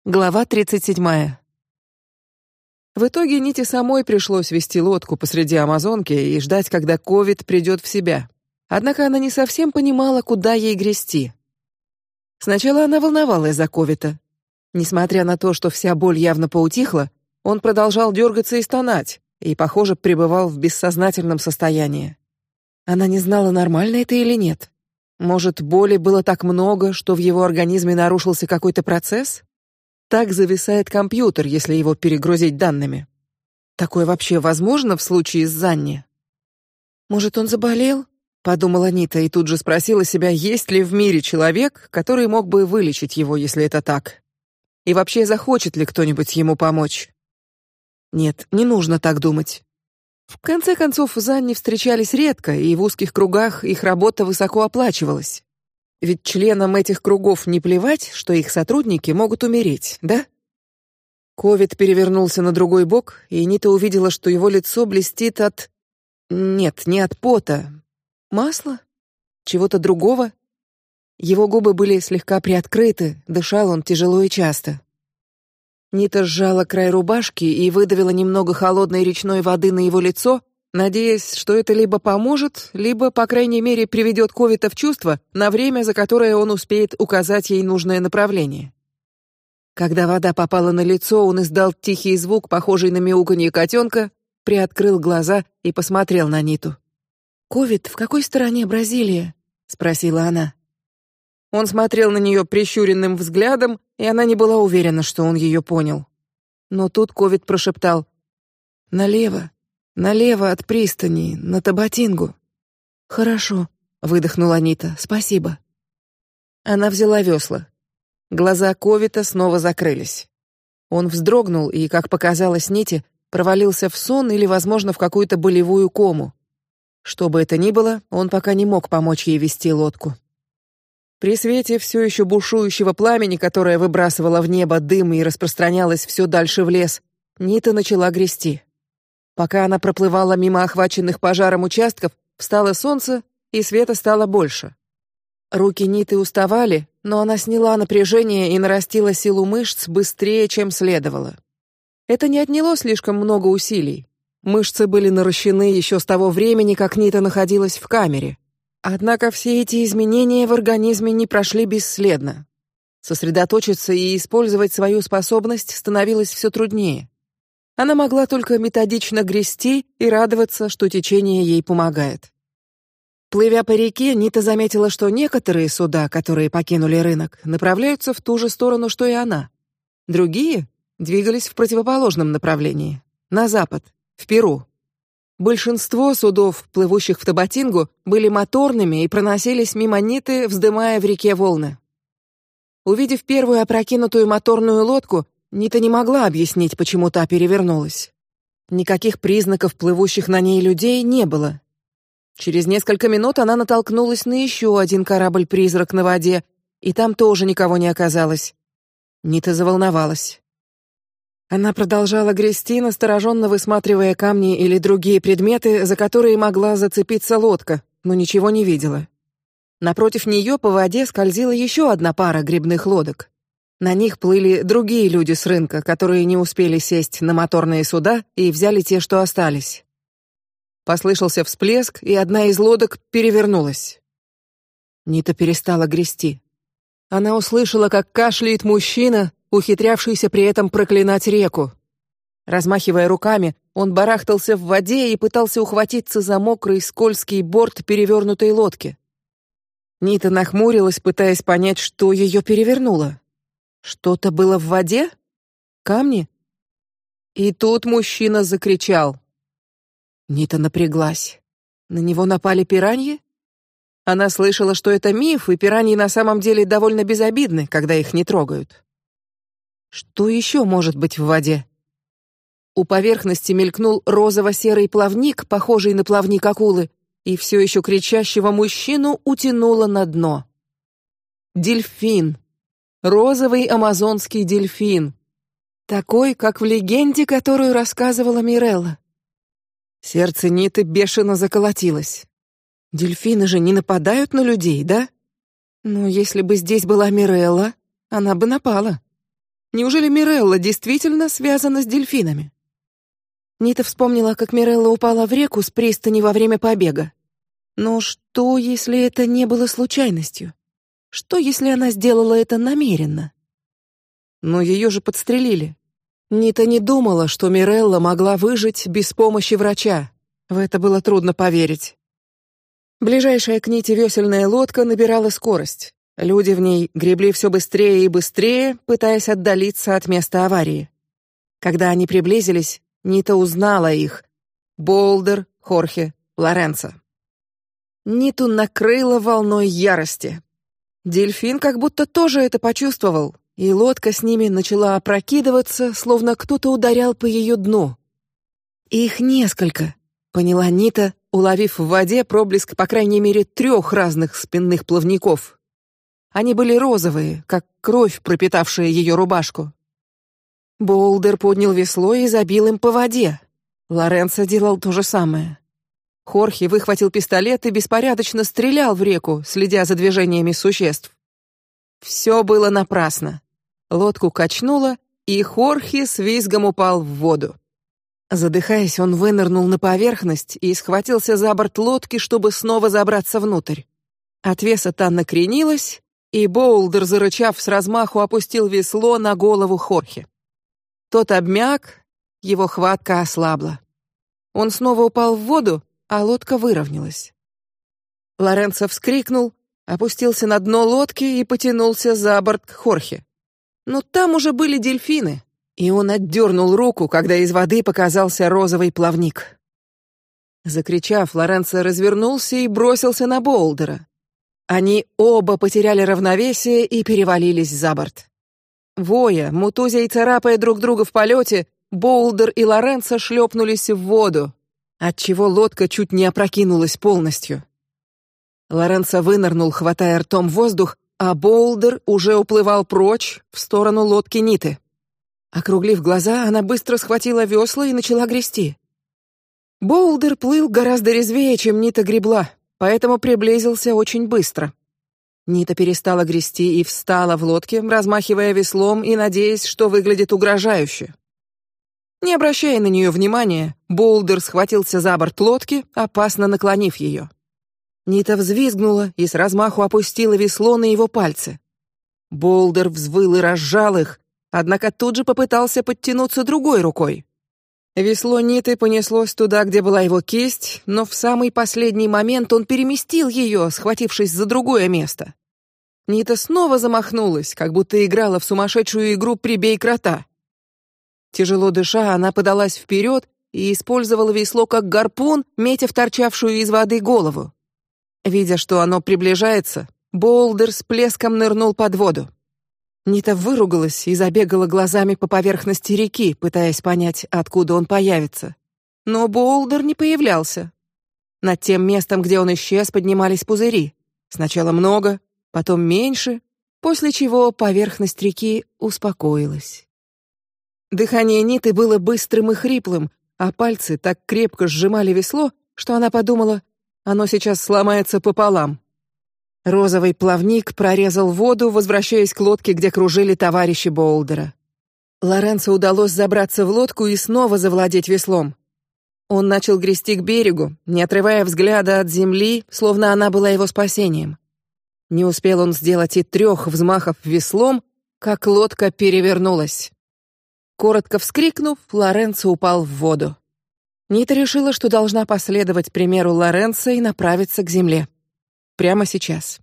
Глава 37. В итоге Ните самой пришлось вести лодку посреди Амазонки и ждать, когда Ковид придет в себя. Однако она не совсем понимала, куда ей грести. Сначала она волновалась за Ковида. Несмотря на то, что вся боль явно поутихла, он продолжал дергаться и стонать, и, похоже, пребывал в бессознательном состоянии. Она не знала, нормально это или нет. Может, боли было так много, что в его организме нарушился какой-то процесс? Так зависает компьютер, если его перегрузить данными. Такое вообще возможно в случае с Занни? Может, он заболел? Подумала Нита и тут же спросила себя, есть ли в мире человек, который мог бы вылечить его, если это так. И вообще, захочет ли кто-нибудь ему помочь? Нет, не нужно так думать. В конце концов, Занни встречались редко, и в узких кругах их работа высоко оплачивалась. Ведь членам этих кругов не плевать, что их сотрудники могут умереть, да? Ковид перевернулся на другой бок, и Нита увидела, что его лицо блестит от... Нет, не от пота. Масла? Чего-то другого? Его губы были слегка приоткрыты, дышал он тяжело и часто. Нита сжала край рубашки и выдавила немного холодной речной воды на его лицо, надеясь, что это либо поможет, либо, по крайней мере, приведет Ковида в чувство на время, за которое он успеет указать ей нужное направление. Когда вода попала на лицо, он издал тихий звук, похожий на мяуканье котенка, приоткрыл глаза и посмотрел на Ниту. «Ковид, в какой стороне Бразилия?» — спросила она. Он смотрел на нее прищуренным взглядом, и она не была уверена, что он ее понял. Но тут Ковид прошептал: «Налево. Налево от пристани, на Табатингу». «Хорошо», — выдохнула Нита. «Спасибо». Она взяла весла. Глаза Ковида снова закрылись. Он вздрогнул и, как показалось Ните, провалился в сон или, возможно, в какую-то болевую кому. Что бы это ни было, он пока не мог помочь ей вести лодку. При свете все еще бушующего пламени, которое выбрасывало в небо дым и распространялось все дальше в лес, Нита начала грести. Пока она проплывала мимо охваченных пожаром участков, встало солнце, и света стало больше. Руки Ниты уставали, но она сняла напряжение и нарастила силу мышц быстрее, чем следовало. Это не отняло слишком много усилий. Мышцы были наращены еще с того времени, как Нита находилась в камере. Однако все эти изменения в организме не прошли бесследно. Сосредоточиться и использовать свою способность становилось все труднее. Она могла только методично грести и радоваться, что течение ей помогает. Плывя по реке, Нита заметила, что некоторые суда, которые покинули рынок, направляются в ту же сторону, что и она. Другие двигались в противоположном направлении, на запад, в Перу. Большинство судов, плывущих в Табатингу, были моторными и проносились мимо Ниты, вздымая в реке волны. Увидев первую опрокинутую моторную лодку, Нита не могла объяснить, почему та перевернулась. Никаких признаков плывущих на ней людей не было. Через несколько минут она натолкнулась на еще один корабль-призрак на воде, и там тоже никого не оказалось. Нита заволновалась. Она продолжала грести, настороженно высматривая камни или другие предметы, за которые могла зацепиться лодка, но ничего не видела. Напротив нее по воде скользила еще одна пара гребных лодок. На них плыли другие люди с рынка, которые не успели сесть на моторные суда и взяли те, что остались. Послышался всплеск, и одна из лодок перевернулась. Нита перестала грести. Она услышала, как кашляет мужчина, ухитрявшийся при этом проклинать реку. Размахивая руками, он барахтался в воде и пытался ухватиться за мокрый скользкий борт перевернутой лодки. Нита нахмурилась, пытаясь понять, что ее перевернуло. Что-то было в воде? Камни? И тут мужчина закричал. Нита напряглась. На него напали пираньи? Она слышала, что это миф, и пираньи на самом деле довольно безобидны, когда их не трогают. Что еще может быть в воде? У поверхности мелькнул розово-серый плавник, похожий на плавник акулы, и все еще кричащего мужчину утянуло на дно. Дельфин. Розовый амазонский дельфин. Такой, как в легенде, которую рассказывала Мирелла. Сердце Ниты бешено заколотилось. Дельфины же не нападают на людей, да? Но если бы здесь была Мирелла, она бы напала. Неужели Мирелла действительно связана с дельфинами? Нита вспомнила, как Мирелла упала в реку с пристани во время побега. Но что, если это не было случайностью? Что, если она сделала это намеренно? Но ее же подстрелили. Нита не думала, что Мирелла могла выжить без помощи врача. В это было трудно поверить. Ближайшая к Ните весельная лодка набирала скорость. Люди в ней гребли все быстрее и быстрее, пытаясь отдалиться от места аварии. Когда они приблизились, Нита узнала их: Боулдер, Хорхе, Лоренцо. Ниту накрыло волной ярости. Дельфин как будто тоже это почувствовал, и лодка с ними начала опрокидываться, словно кто-то ударял по ее дну. Их несколько, поняла Нита, уловив в воде проблеск по крайней мере 3 разных спинных плавников. Они были розовые, как кровь, пропитавшая ее рубашку. Боулдер поднял весло и забил им по воде. Лоренцо делал то же самое. Хорхе выхватил пистолет и беспорядочно стрелял в реку, следя за движениями существ. Все было напрасно. Лодку качнуло, и Хорхе с визгом упал в воду. Задыхаясь, он вынырнул на поверхность и схватился за борт лодки, чтобы снова забраться внутрь. От веса та накренилась, и Боулдер, зарычав с размаху, опустил весло на голову Хорхе. Тот обмяк, его хватка ослабла. Он снова упал в воду, а лодка выровнялась. Лоренцо вскрикнул, опустился на дно лодки и потянулся за борт к Хорхе. Но там уже были дельфины, и он отдернул руку, когда из воды показался розовый плавник. Закричав, Лоренцо развернулся и бросился на Боулдера. Они оба потеряли равновесие и перевалились за борт. Воя, мутузя и царапая друг друга в полете, Боулдер и Лоренцо шлепнулись в воду, отчего лодка чуть не опрокинулась полностью. Лоренцо вынырнул, хватая ртом воздух, а Боулдер уже уплывал прочь в сторону лодки Ниты. Округлив глаза, она быстро схватила весла и начала грести. Боулдер плыл гораздо резвее, чем Нита гребла, поэтому приблизился очень быстро. Нита перестала грести и встала в лодке, размахивая веслом и надеясь, что выглядит угрожающе. Не обращая на нее внимания, Боулдер схватился за борт лодки, опасно наклонив ее. Нита взвизгнула и с размаху опустила весло на его пальцы. Боулдер взвыл и разжал их, однако тут же попытался подтянуться другой рукой. Весло Ниты понеслось туда, где была его кисть, но в самый последний момент он переместил ее, схватившись за другое место. Нита снова замахнулась, как будто играла в сумасшедшую игру «Прибей крота». Тяжело дыша, она подалась вперед и использовала весло как гарпун, метя в торчавшую из воды голову. Видя, что оно приближается, Боулдер с плеском нырнул под воду. Нита выругалась и забегала глазами по поверхности реки, пытаясь понять, откуда он появится. Но Боулдер не появлялся. Над тем местом, где он исчез, поднимались пузыри. Сначала много, потом меньше, после чего поверхность реки успокоилась. Дыхание Ниты было быстрым и хриплым, а пальцы так крепко сжимали весло, что она подумала, оно сейчас сломается пополам. Розовый плавник прорезал воду, возвращаясь к лодке, где кружили товарищи Боулдера. Лоренцо удалось забраться в лодку и снова завладеть веслом. Он начал грести к берегу, не отрывая взгляда от земли, словно она была его спасением. Не успел он сделать и 3 взмахов веслом, как лодка перевернулась. Коротко вскрикнув, Лоренцо упал в воду. Нита решила, что должна последовать примеру Лоренцо и направиться к земле. Прямо сейчас.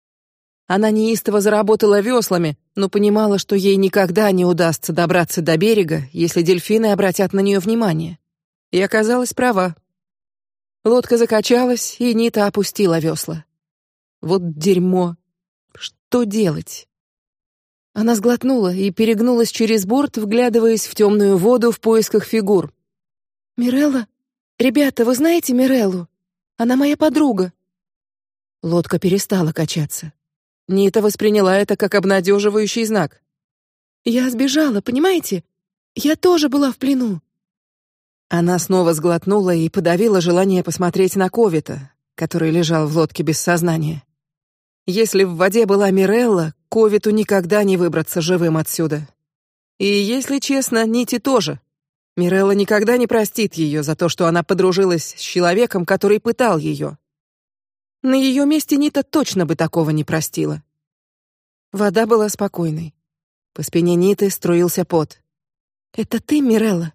Она неистово заработала веслами, но понимала, что ей никогда не удастся добраться до берега, если дельфины обратят на нее внимание. И оказалась права. Лодка закачалась, и Нита опустила весла. Вот дерьмо. Что делать? Она сглотнула и перегнулась через борт, вглядываясь в темную воду в поисках фигур. «Мирелла? Ребята, вы знаете Миреллу? Она моя подруга». Лодка перестала качаться. Нита восприняла это как обнадеживающий знак. «Я сбежала, понимаете? Я тоже была в плену». Она снова сглотнула и подавила желание посмотреть на Ковита, который лежал в лодке без сознания. Если в воде была Мирелла, Ковиту никогда не выбраться живым отсюда. И, если честно, Нити тоже. Мирелла никогда не простит ее за то, что она подружилась с человеком, который пытал ее. На ее месте Нита точно бы такого не простила. Вода была спокойной. По спине Ниты струился пот. «Это ты, Мирелла?»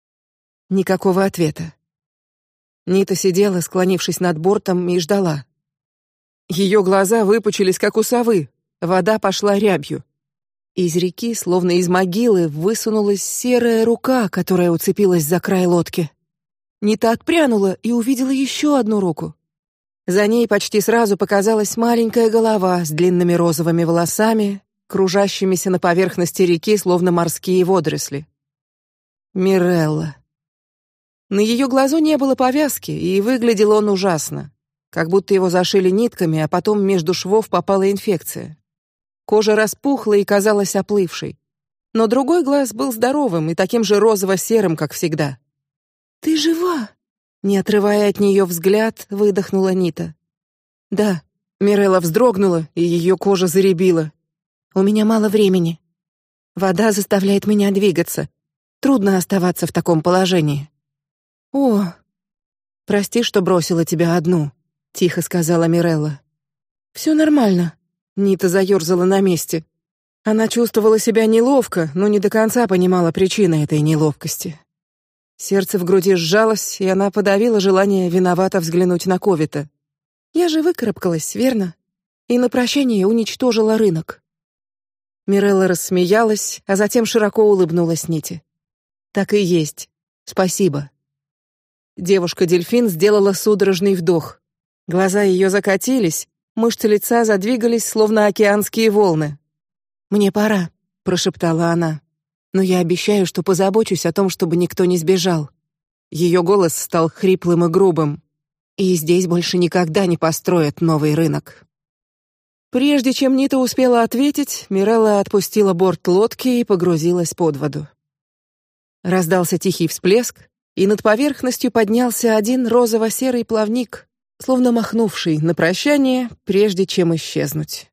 Никакого ответа. Нита сидела, склонившись над бортом, и ждала. Ее глаза выпучились, как у совы. Вода пошла рябью. Из реки, словно из могилы, высунулась серая рука, которая уцепилась за край лодки. Нита отпрянула и увидела еще одну руку. За ней почти сразу показалась маленькая голова с длинными розовыми волосами, кружащимися на поверхности реки, словно морские водоросли. Мирелла. На ее глазу не было повязки, и выглядел он ужасно, как будто его зашили нитками, а потом между швов попала инфекция. Кожа распухла и казалась оплывшей, но другой глаз был здоровым и таким же розово-серым, как всегда. «Ты жива?» Не отрывая от нее взгляд, выдохнула Нита. «Да». Мирелла вздрогнула, и ее кожа зарябила. «У меня мало времени. Вода заставляет меня двигаться. Трудно оставаться в таком положении». «О, прости, что бросила тебя одну», — тихо сказала Мирелла. «Все нормально». Нита заерзала на месте. Она чувствовала себя неловко, но не до конца понимала причины этой неловкости. Сердце в груди сжалось, и она подавила желание виновато взглянуть на Ковита. «Я же выкарабкалась, верно? И на прощание уничтожила рынок». Мирелла рассмеялась, а затем широко улыбнулась Ните. «Так и есть. Спасибо». Девушка-дельфин сделала судорожный вдох. Глаза ее закатились, мышцы лица задвигались, словно океанские волны. «Мне пора», — прошептала она. «Но я обещаю, что позабочусь о том, чтобы никто не сбежал». Ее голос стал хриплым и грубым. «И здесь больше никогда не построят новый рынок». Прежде чем Нита успела ответить, Мирелла отпустила борт лодки и погрузилась под воду. Раздался тихий всплеск, и над поверхностью поднялся один розово-серый плавник, словно махнувший на прощание, прежде чем исчезнуть.